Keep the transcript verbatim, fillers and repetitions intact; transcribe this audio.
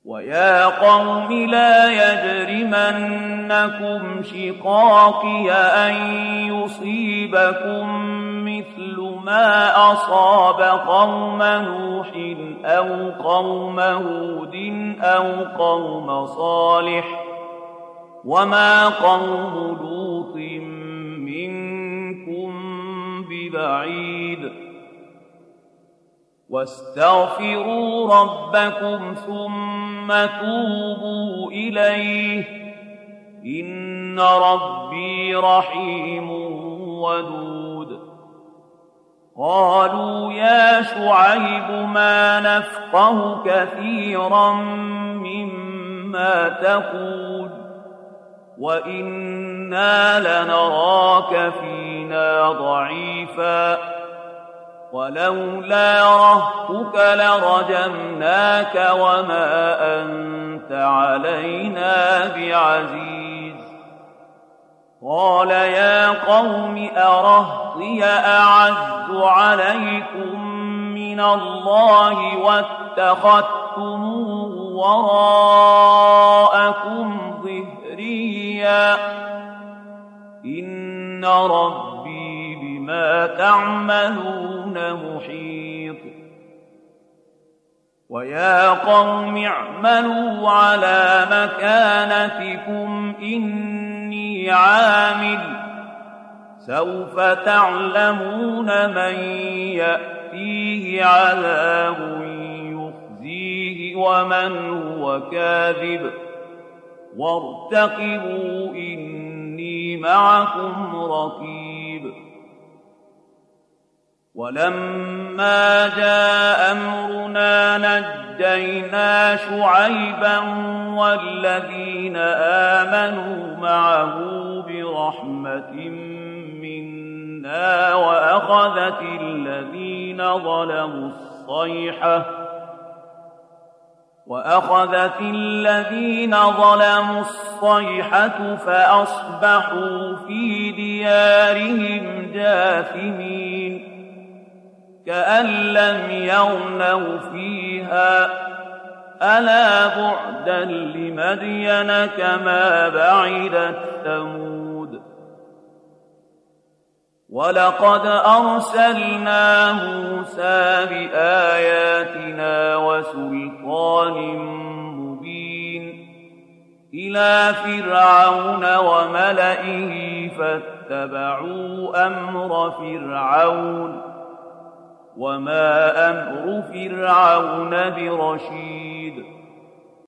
ويا قوم لا يجرمنكم شقاقي أن يصيبكم مثل ما أصاب قوم نوح أو قوم هود أو قوم صالح وما قوم لوط منكم ببعيد واستغفروا ربكم ثم توبوا إليه إن ربي رحيم ودود قالوا يا شعيب ما نفقه كثيرا مما تقول وإنا لنراك فينا ضعيفا ولولا رهطك لرجمناك وما أنت علينا بعزيز قال يا قوم أرهطي أعز عليكم من الله واتخذتموه وراءكم ظهريا إن ربي بما تعملون محيط ويا قوم اعملوا على مكانتكم إني عامل سوف تعلمون من يأتيه عذاب يخزيه ومن هو كاذب وارتقبوا إني معكم رقيب ولما جاء أمرنا نجينا شعيبا والذين آمنوا معه برحمة منا وأخذت الذين ظلموا الصيحة وأخذت الذين ظلموا الصيحة فأصبحوا في ديارهم جاثمين كأن لم يغنوا فيها ألا بعدا لمدين كما بعدت ثمود ولقد أرسلنا موسى بآياتنا وسلطان مبين إلى فرعون وملئه فاتبعوا أمر فرعون وما أمر فرعون برشيد